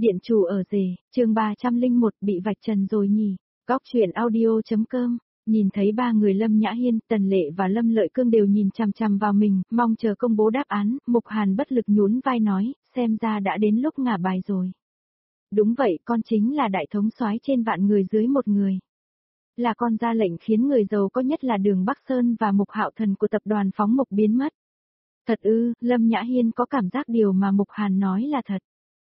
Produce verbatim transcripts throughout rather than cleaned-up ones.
Điện chủ ở rể, chương ba trăm linh một bị vạch trần rồi nhỉ. Góc chuyện audio.com, nhìn thấy ba người Lâm Nhã Hiên, Tần Lệ và Lâm Lợi Cương đều nhìn chằm chằm vào mình, mong chờ công bố đáp án, Mục Hàn bất lực nhún vai nói, xem ra đã đến lúc ngả bài rồi. Đúng vậy, con chính là đại thống soái trên vạn người dưới một người. Là con ra lệnh khiến người giàu có nhất là Đường Bắc Sơn và Mục Hạo Thần của tập đoàn Phóng Mục biến mất. Thật ư, Lâm Nhã Hiên có cảm giác điều mà Mục Hàn nói là thật.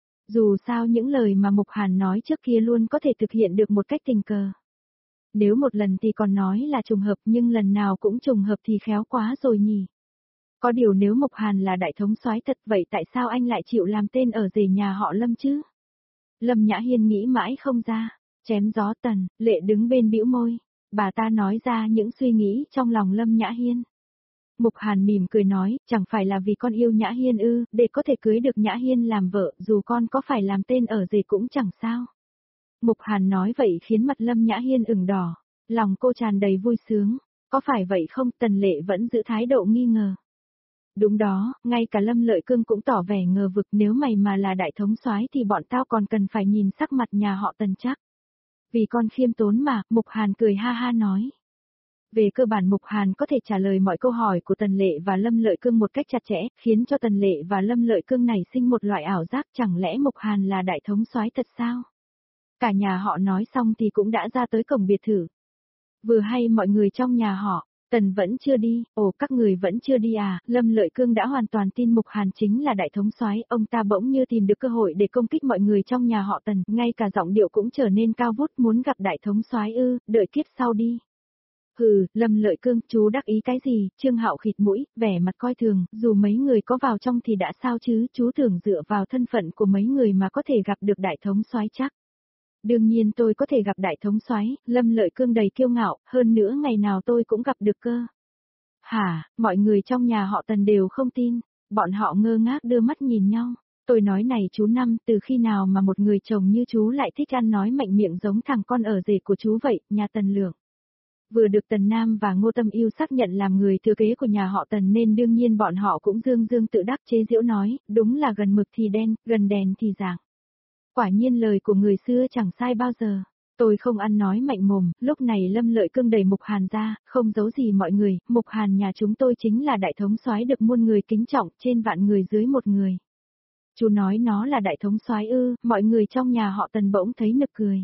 Dù sao những lời mà Mục Hàn nói trước kia luôn có thể thực hiện được một cách tình cờ. Nếu một lần thì còn nói là trùng hợp nhưng lần nào cũng trùng hợp thì khéo quá rồi nhỉ. Có điều nếu Mục Hàn là đại thống soái thật vậy tại sao anh lại chịu làm tên ở rể nhà họ Lâm chứ? Lâm Nhã Hiên nghĩ mãi không ra, chém gió. Tần Lệ đứng bên bĩu môi, bà ta nói ra những suy nghĩ trong lòng Lâm Nhã Hiên. Mục Hàn mỉm cười nói, chẳng phải là vì con yêu Nhã Hiên ư, để có thể cưới được Nhã Hiên làm vợ, dù con có phải làm tên ở rể cũng chẳng sao. Mục Hàn nói vậy khiến mặt Lâm Nhã Hiên ửng đỏ, lòng cô tràn đầy vui sướng, có phải vậy không? Tần Lệ vẫn giữ thái độ nghi ngờ. Đúng đó, ngay cả Lâm Lợi Cương cũng tỏ vẻ ngờ vực, nếu mày mà là đại thống soái thì bọn tao còn cần phải nhìn sắc mặt nhà họ Tần chắc. Vì con khiêm tốn mà, Mục Hàn cười ha ha nói. Về cơ bản Mục Hàn có thể trả lời mọi câu hỏi của Tần Lệ và Lâm Lợi Cương một cách chặt chẽ, khiến cho Tần Lệ và Lâm Lợi Cương này sinh một loại ảo giác, chẳng lẽ Mục Hàn là đại thống soái thật sao? Cả nhà họ nói xong thì cũng đã ra tới cổng biệt thự. Vừa hay mọi người trong nhà họ, Tần vẫn chưa đi, ồ các người vẫn chưa đi à? Lâm Lợi Cương đã hoàn toàn tin Mục Hàn chính là đại thống soái, ông ta bỗng như tìm được cơ hội để công kích mọi người trong nhà họ Tần, ngay cả giọng điệu cũng trở nên cao vút, muốn gặp đại thống soái ư, đợi kiếp sau đi. Hừ, Lâm Lợi Cương, chú đắc ý cái gì? Trương Hạo khịt mũi, vẻ mặt coi thường, dù mấy người có vào trong thì đã sao chứ, chú tưởng dựa vào thân phận của mấy người mà có thể gặp được đại thống soái chắc. Đương nhiên tôi có thể gặp đại thống soái, Lâm Lợi Cương đầy kiêu ngạo, hơn nữa ngày nào tôi cũng gặp được cơ. Hả, mọi người trong nhà họ Tần đều không tin, bọn họ ngơ ngác đưa mắt nhìn nhau. Tôi nói này chú Năm, từ khi nào mà một người chồng như chú lại thích ăn nói mạnh miệng giống thằng con ở rể của chú vậy, nhà Tần Lượng. Vừa được Tần Nam và Ngô Tâm Yêu xác nhận làm người thừa kế của nhà họ Tần nên đương nhiên bọn họ cũng dương dương tự đắc chế giễu nói, đúng là gần mực thì đen, gần đèn thì rạng. Quả nhiên lời của người xưa chẳng sai bao giờ. Tôi không ăn nói mạnh mồm, lúc này Lâm Lợi Cương đẩy Mục Hàn ra, không giấu gì mọi người, Mục Hàn nhà chúng tôi chính là đại thống soái được muôn người kính trọng, trên vạn người dưới một người. Chú nói nó là đại thống soái ư? Mọi người trong nhà họ Tần bỗng thấy nực cười.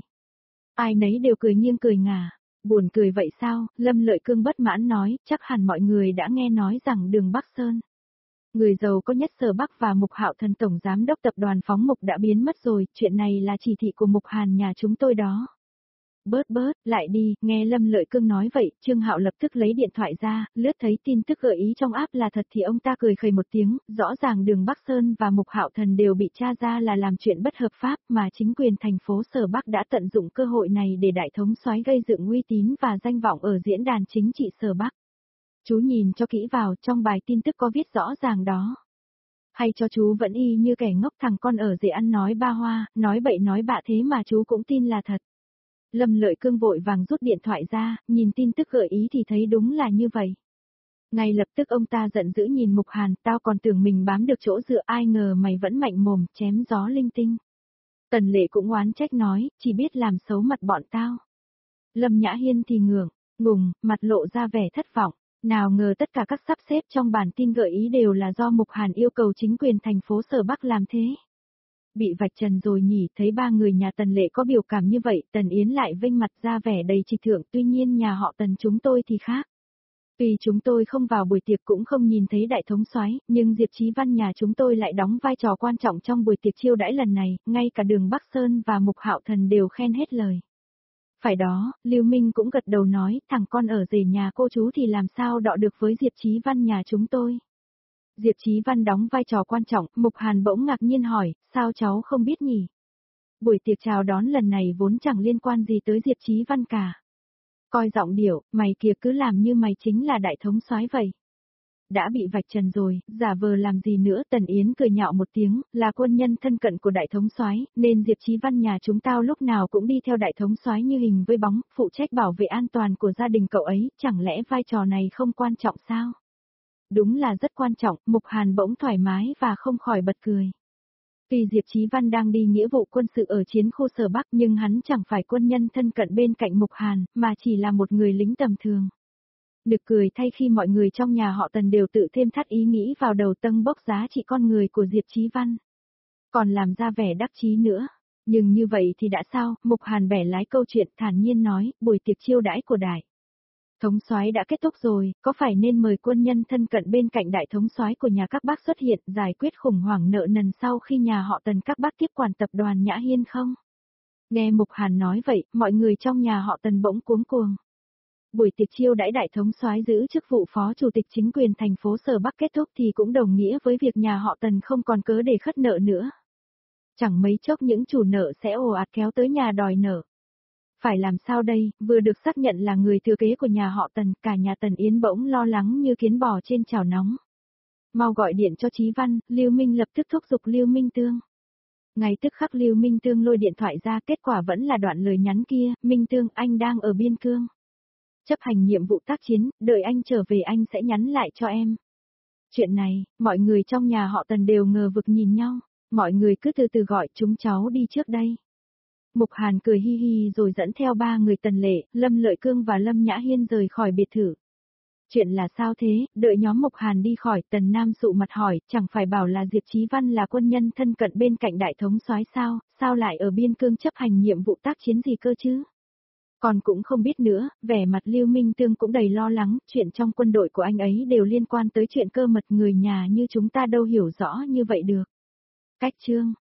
Ai nấy đều cười nghiêng cười ngả. Buồn cười vậy sao? Lâm Lợi Cương bất mãn nói, chắc hẳn mọi người đã nghe nói rằng Đường Bắc Sơn, người giàu có nhất Sở Bắc và Mục Hạo Thần tổng giám đốc tập đoàn Phóng Mục đã biến mất rồi, chuyện này là chỉ thị của Mục Hàn nhà chúng tôi đó. Bớt bớt, lại đi, nghe Lâm Lợi Cương nói vậy, Trương Hạo lập tức lấy điện thoại ra, lướt thấy tin tức gợi ý trong app là thật thì ông ta cười khẩy một tiếng, rõ ràng Đường Bắc Sơn và Mục Hạo Thần đều bị tra ra là làm chuyện bất hợp pháp mà chính quyền thành phố Sở Bắc đã tận dụng cơ hội này để đại thống soái gây dựng uy tín và danh vọng ở diễn đàn chính trị Sở Bắc. Chú nhìn cho kỹ vào, trong bài tin tức có viết rõ ràng đó. Hay cho chú vẫn y như kẻ ngốc, thằng con ở rể ăn nói ba hoa, nói bậy nói bạ thế mà chú cũng tin là thật. Lâm Lợi Cương vội vàng rút điện thoại ra, nhìn tin tức gợi ý thì thấy đúng là như vậy. Ngay lập tức ông ta giận dữ nhìn Mục Hàn, tao còn tưởng mình bám được chỗ dựa, ai ngờ mày vẫn mạnh mồm, chém gió linh tinh. Tần Lệ cũng oán trách nói, chỉ biết làm xấu mặt bọn tao. Lâm Nhã Hiên thì ngượng, ngùng, mặt lộ ra vẻ thất vọng. Nào ngờ tất cả các sắp xếp trong bản tin gợi ý đều là do Mục Hàn yêu cầu chính quyền thành phố Sở Bắc làm thế. Bị vạch trần rồi nhỉ, thấy ba người nhà Tần Lệ có biểu cảm như vậy, Tần Yến lại vênh mặt ra vẻ đầy trịch thượng, tuy nhiên nhà họ Tần chúng tôi thì khác. Tuy chúng tôi không vào buổi tiệc cũng không nhìn thấy đại thống soái, nhưng Diệp Chí Văn nhà chúng tôi lại đóng vai trò quan trọng trong buổi tiệc chiêu đãi lần này, ngay cả Đường Bắc Sơn và Mục Hạo Thần đều khen hết lời. Phải đó, Lưu Minh cũng gật đầu nói, thằng con ở rể nhà cô chú thì làm sao đọ được với Diệp Chí Văn nhà chúng tôi. Diệp Chí Văn đóng vai trò quan trọng, Mục Hàn bỗng ngạc nhiên hỏi, sao cháu không biết nhỉ? Buổi tiệc chào đón lần này vốn chẳng liên quan gì tới Diệp Chí Văn cả. Coi giọng điệu, mày kìa cứ làm như mày chính là đại thống soái vậy. Đã bị vạch trần rồi, giả vờ làm gì nữa? Tần Yến cười nhạo một tiếng, là quân nhân thân cận của đại thống soái, nên Diệp Chí Văn nhà chúng tao lúc nào cũng đi theo đại thống soái như hình với bóng, phụ trách bảo vệ an toàn của gia đình cậu ấy, chẳng lẽ vai trò này không quan trọng sao? Đúng là rất quan trọng, Mục Hàn bỗng thoải mái và không khỏi bật cười. Tuy Diệp Chí Văn đang đi nghĩa vụ quân sự ở chiến khu Sở Bắc nhưng hắn chẳng phải quân nhân thân cận bên cạnh Mục Hàn, mà chỉ là một người lính tầm thường. Nực cười thay khi mọi người trong nhà họ Tần đều tự thêm thắt ý nghĩ vào đầu tâng bốc giá trị con người của Diệp Chí Văn. Còn làm ra vẻ đắc chí nữa. Nhưng như vậy thì đã sao, Mục Hàn bẻ lái câu chuyện thản nhiên nói, buổi tiệc chiêu đãi của đại thống soái đã kết thúc rồi, có phải nên mời quân nhân thân cận bên cạnh đại thống soái của nhà các bác xuất hiện giải quyết khủng hoảng nợ nần sau khi nhà họ Tần các bác tiếp quản tập đoàn Nhã Hiên không? Nghe Mục Hàn nói vậy, mọi người trong nhà họ Tần bỗng cuống cuồng. Buổi tiệc chiêu đãi đại thống soái giữ chức vụ phó chủ tịch chính quyền thành phố Sở Bắc kết thúc thì cũng đồng nghĩa với việc nhà họ Tần không còn cớ để khất nợ nữa. Chẳng mấy chốc những chủ nợ sẽ ồ ạt kéo tới nhà đòi nợ. Phải làm sao đây, vừa được xác nhận là người thừa kế của nhà họ Tần, cả nhà Tần Yến bỗng lo lắng như kiến bò trên chảo nóng. Mau gọi điện cho Chí Văn, Lưu Minh lập tức thúc giục Lưu Minh Tương. Ngay tức khắc Lưu Minh Tương lôi điện thoại ra, kết quả vẫn là đoạn lời nhắn kia, Minh Tương anh đang ở biên cương. Chấp hành nhiệm vụ tác chiến, đợi anh trở về anh sẽ nhắn lại cho em. Chuyện này, mọi người trong nhà họ Tần đều ngờ vực nhìn nhau, mọi người cứ từ từ gọi chúng cháu đi trước đây. Mục Hàn cười hi hi rồi dẫn theo ba người Tần Lệ, Lâm Lợi Cương và Lâm Nhã Hiên rời khỏi biệt thự. Chuyện là sao thế, đợi nhóm Mục Hàn đi khỏi, Tần Nam sụ mặt hỏi, chẳng phải bảo là Diệp Chí Văn là quân nhân thân cận bên cạnh đại thống soái sao, sao lại ở biên cương chấp hành nhiệm vụ tác chiến gì cơ chứ? Còn cũng không biết nữa, vẻ mặt Lưu Minh Tương cũng đầy lo lắng, chuyện trong quân đội của anh ấy đều liên quan tới chuyện cơ mật, người nhà như chúng ta đâu hiểu rõ như vậy được. Cách chương